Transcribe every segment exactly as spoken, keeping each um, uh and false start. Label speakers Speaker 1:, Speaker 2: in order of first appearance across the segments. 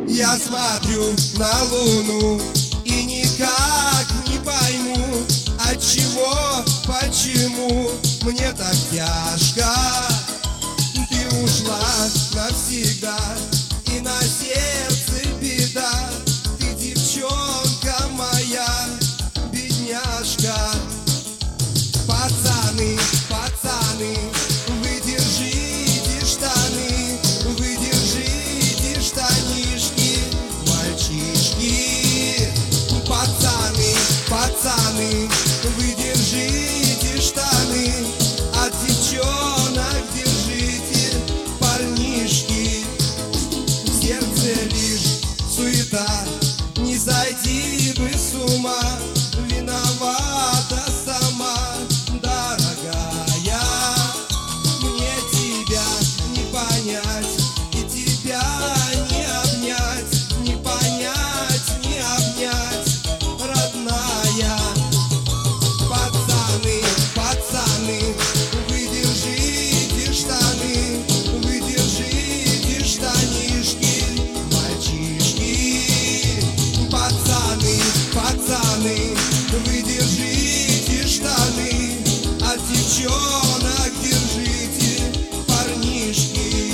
Speaker 1: Я смотрю на луну и никак не пойму, отчего, почему мне так тяжко. Ты ушла навсегда, и на сердце беда. Ты девчонка моя, бедняжка. Пацаны, пацаны, вы держите штаны, вы держите штанишки, мальчишки. Пацаны, пацаны, вы держите штаны, от девчонок держите парнишки. В сердце лишь суета, не сойти бы с ума, виновата сама, дорогая. Мне тебя не понять и тебя не обнять, не понять, не обнять, родная. Пацаны, пацаны, вы держите штаны, вы держите штанишки, мальчишки. Пацаны, пацаны, вы держите штаны, от девчонок держите парнишки.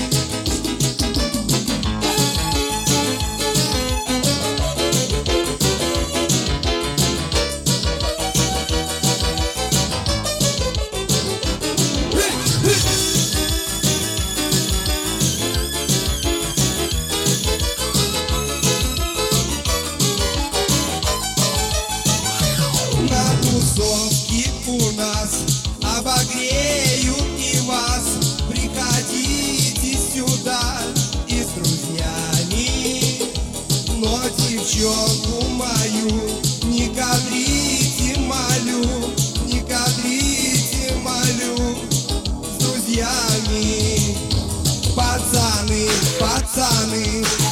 Speaker 1: На тусовке у нас обогреют и вас. Приходите сюда и с друзьями, но девчонку мою не кадрите, молю, не кадрите, молю, с друзьями. Пацаны, пацаны,